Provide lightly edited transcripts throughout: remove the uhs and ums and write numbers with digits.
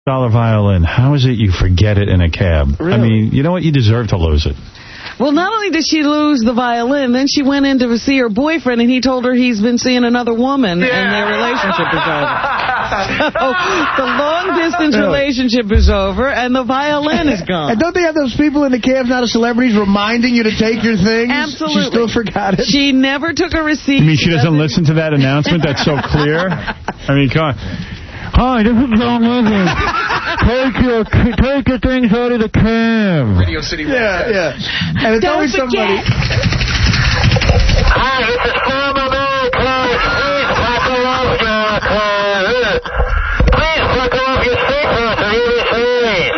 violin. How is it you forget it in a cab? Really? I mean, you know what? You deserve to lose it. Well, not only did she lose the violin, then she went in to see her boyfriend, and he told her he's been seeing another woman, and their relationship is over. So the long-distance relationship is over, and the violin is gone. And don't they have those people in the cabs now, the celebrities, reminding you to take your things? Absolutely. She still forgot it. She never took a receipt. I mean, she doesn't listen to that announcement? That's so clear. I mean, come on. Hi, this is John Legend. Take your things out of the cab. Radio City. Yeah. And it's always somebody. Hi, this is From America. Please buckle off your car. Please buckle off your seatbelt or you'll be saved.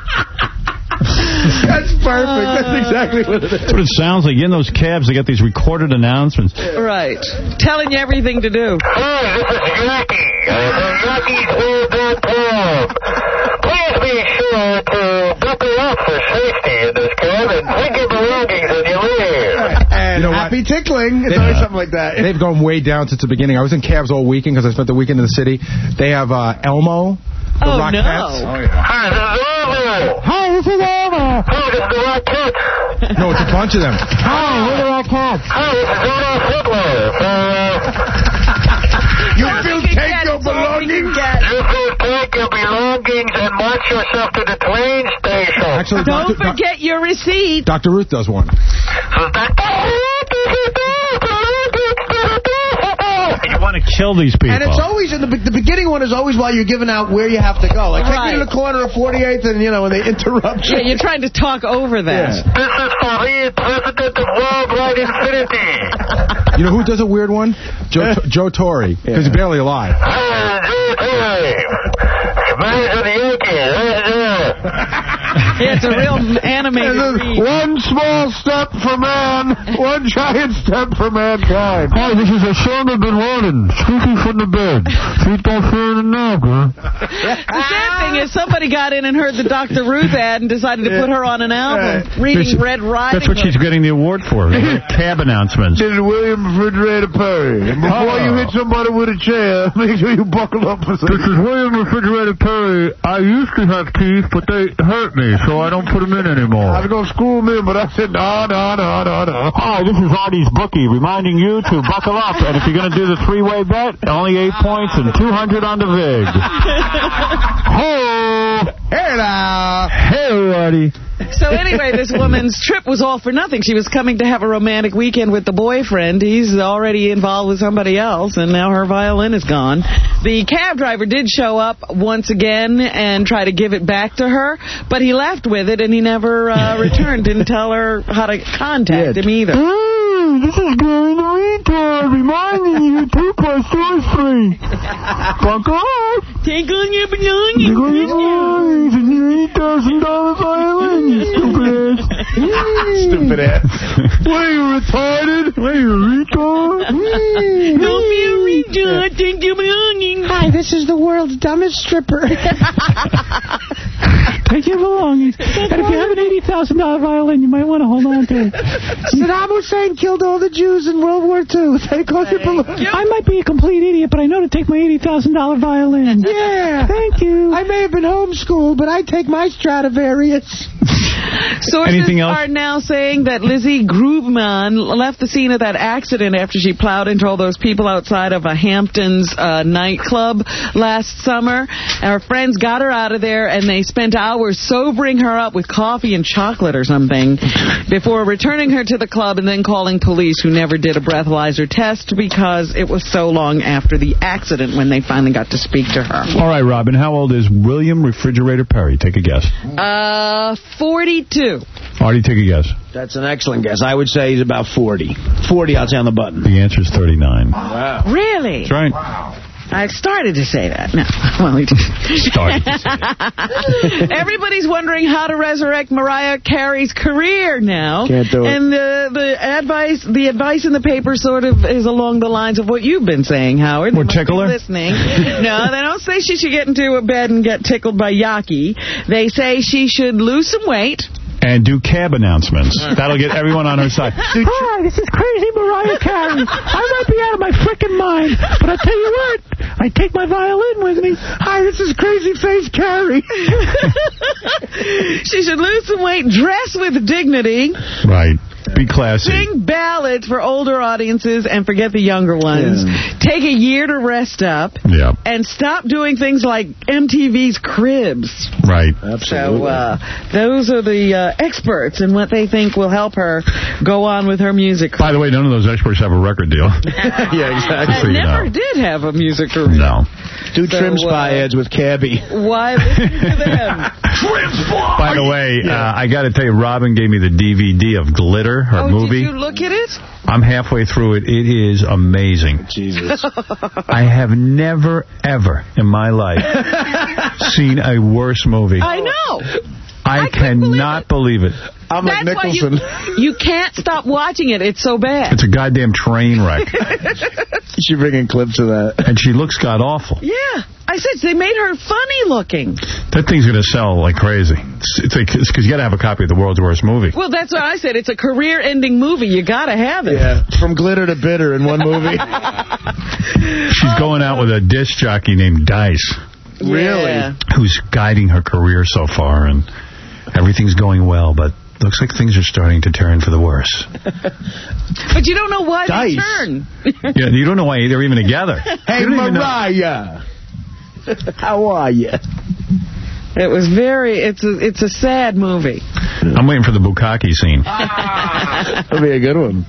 That's perfect. That's exactly what it is. That's what it sounds like. In those cabs, they get these recorded announcements. Right. Telling you everything to do. Hi, this is Yucky. YuckyWorld.com. Please be sure to buckle up for safety in this cab and take your belongings when you leave. And happy tickling. It's always something like that. They've gone way down since the beginning. I was in cabs all weekend because I spent the weekend in the city. They have Elmo. The Oh, no. Rockettes. Hi, this is Elmo. Hi, this is Elmo. Hi, this is the Rockettes. No, it's a bunch of them. Hi, we're the Rockettes. Hi, this is Adolf Hitler. You will take your belongings. You will take your belongings and march yourself to the train station. Actually, Don't forget your receipt. Dr. Ruth does one. You want to kill these people. And it's always in the beginning one is always while you're giving out where you have to go. Like, take me to the corner of 48th, and, when they interrupt you. Yeah, you're trying to talk over that. This is Fareed, President of Worldwide Infinity. You know who does a weird one? Joe Torre, because he's barely alive. Yeah, it's a real animated read. One small step for man, one giant step for mankind. Hi, this is Osama bin Laden, speaking from the bed. Feet don't feel in the neck, huh? The sad thing is somebody got in and heard the Dr. Ruth ad and decided to put her on an album, reading Red Riding That's what she's getting the award for. Cab announcements. This is William Refrigerator Perry. And before you hit somebody with a chair, make sure you buckle up for something. This is William Refrigerator Perry. I used to have teeth, but they hurt me, so I don't put them in anymore. I was going to school them in, but I said, no. Hi, this is Artie's Bookie, reminding you to buckle up. And if you're going to do the three-way bet, only 8 points and 200 on the VIG. Ho! Hey now. Hey, Artie. So anyway, this woman's trip was all for nothing. She was coming to have a romantic weekend with the boyfriend. He's already involved with somebody else, and now her violin is gone. The cab driver did show up once again and try to give it back to her, but he left with it, and he never returned. Didn't tell her how to contact him either. Hey, this is Gary the Retard, reminding you 2 + 2 is 3. Buckle up. Take on your belongings. Take on your belongings and your $8,000 violin. Stupid ass. Stupid ass. What are you, retarded? What are you, retard? Don't be a retard. Take your belongings. Hi, this is the world's dumbest stripper. Take your belongings. And if you have an $80,000 violin, you might want to hold on to it. Saddam Hussein killed all the Jews in World War II. Take all your belongings. I might be a complete idiot, but I know to take my $80,000 violin. Yeah. Thank you. I may have been homeschooled, but I take my Stradivarius. Sources are now saying that Lizzie Grubman left the scene of that accident after she plowed into all those people outside of a Hamptons nightclub last summer. Her friends got her out of there, and they spent hours sobering her up with coffee and chocolate or something before returning her to the club and then calling police, who never did a breathalyzer test because it was so long after the accident when they finally got to speak to her. All right, Robin, how old is William Refrigerator Perry? Take a guess. 42. Artie, take a guess. That's an excellent guess. I would say he's about 40. 40, I'll say on the button. The answer is 39. Wow. Really? That's right. Wow. I started to say that. No. Well, he started to say it. Everybody's wondering how to resurrect Mariah Carey's career now. Can't do it. And the advice in the paper sort of is along the lines of what you've been saying, Howard. Or tickle her? Listening. No, they don't say she should get into a bed and get tickled by Yaki. They say she should lose some weight. and do cab announcements. That'll get everyone on her side. Hi, this is crazy Mariah Carey. I might be out of my frickin' mind, but I tell you what, I take my violin with me. Hi, this is Crazy Face Carey. She should lose some weight, dress with dignity. Right. Be classy. Sing ballads for older audiences and forget the younger ones. Yeah. Take a year to rest up. Yeah. And stop doing things like MTV's Cribs. Right. Absolutely. So those are the experts in what they think will help her go on with her music career. By the way, none of those experts have a record deal. Yeah, exactly. Never did have a music career. No. Do trim spy ads with Cabby. Why listen to them? By the way, I got to tell you, Robin gave me the DVD of Glitter, her movie. Did you look at it? I'm halfway through it. It is amazing. Jesus. I have never, ever in my life seen a worse movie. I know. I cannot believe it. I'm like Nicholson. You can't stop watching it. It's so bad. It's a goddamn train wreck. You should bring in clips of that. And she looks god-awful. Yeah. I said they made her funny looking. That thing's going to sell like crazy. It's because you got to have a copy of the world's worst movie. Well, that's what I said. It's a career-ending movie. You got to have it. Yeah. From glitter to bitter in one movie. She's going out with a disc jockey named Dice. Really? Who's guiding her career so far, and everything's going well, but looks like things are starting to turn for the worse. But you don't know why they turn. Yeah, you don't know why they're even together. Hey, Mariah. How are you? It was it's a sad movie. I'm waiting for the bukkake scene. That'll be a good one.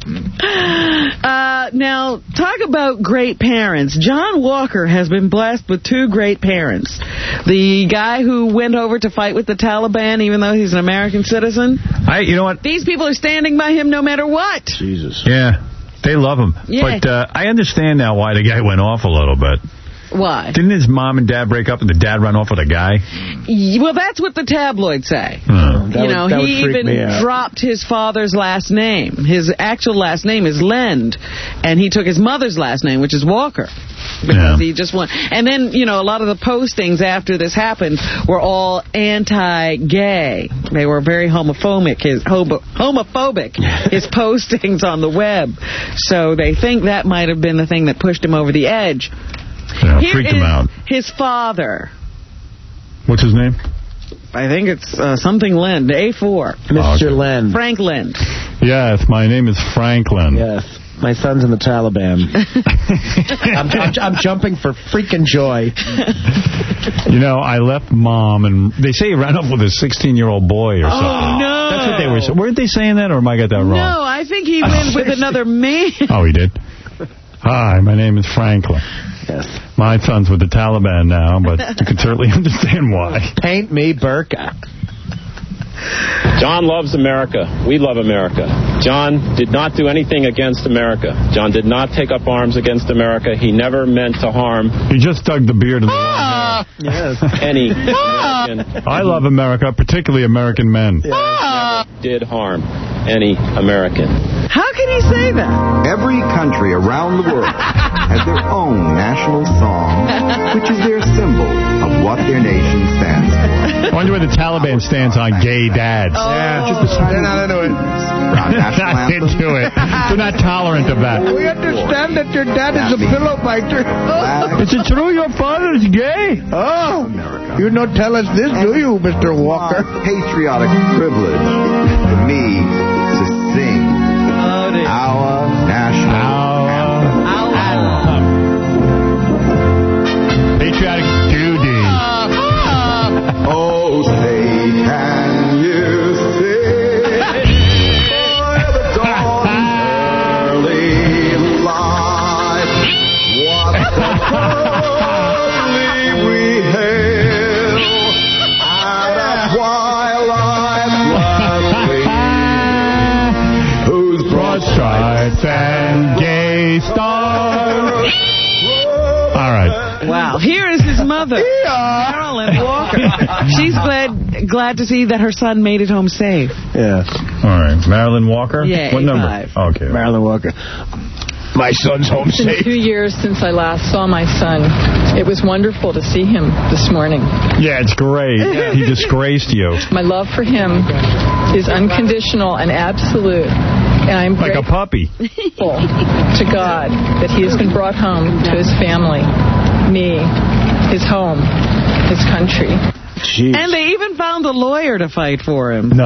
Now, talk about great parents. John Walker has been blessed with two great parents. The guy who went over to fight with the Taliban, even though he's an American citizen. You know what? These people are standing by him no matter what. Jesus. Yeah, they love him. Yeah. But I understand now why the guy went off a little bit. Why? Didn't his mom and dad break up and the dad run off with a guy? Well, that's what the tabloids say. He even dropped his father's last name. His actual last name is Lend, and he took his mother's last name, which is Walker. Because he just won. And then, a lot of the postings after this happened were all anti-gay. They were very homophobic, his postings on the web. So they think that might have been the thing that pushed him over the edge. Yeah, freaked him out. His father. What's his name? I think it's something Lend, A4. Mr. Lend. Frank Lend. Yes, my name is Franklin. Yes. My son's in the Taliban. I'm jumping for freaking joy. I left Mom, and they say he ran off with a 16-year-old boy or something. Oh, no. That's what they were saying. Weren't they saying that, or am I got that wrong? No, I think he went with another man. Oh, he did? Hi, my name is Franklin. Yes. My son's with the Taliban now, but you can certainly understand why. Paint me Burqa. John loves America. We love America. John did not do anything against America. John did not take up arms against America. He never meant to harm. He just dug the beard in the long hair. Yes. Any American. I love America, particularly American men. Never did harm any American. How can he say that? Every country around the world has their own national song, which is their symbol of what their nation stands for. I wonder where the Taliban stands on gay dads. Yeah, they're not into it. Not into it. They're not tolerant of that. We understand that your dad is a pillow biter. Is it true your father is gay? Oh, you don't tell us this, do you, Mr. Walker? Patriotic privilege for me to sing our national anthem. Patriotic duty. Oh, say can you sing for the dawn's early light? What the holy we hail, and a twilight lovely, whose broad stripes and gay stars. All right. Wow. Here is his mother, Marilyn Walker. She's glad to see that her son made it home safe. Yeah. All right. Marilyn Walker? Yeah, what number? 85. Okay. Marilyn Walker. My son's home It's been 2 years since I last saw my son. It was wonderful to see him this morning. Yeah, it's great. He disgraced you. My love for him is unconditional and absolute. And I'm like a puppy. Grateful to God that he has been brought home to his family, me, his home, his country. Jeez. And they even found a lawyer to fight for him. No.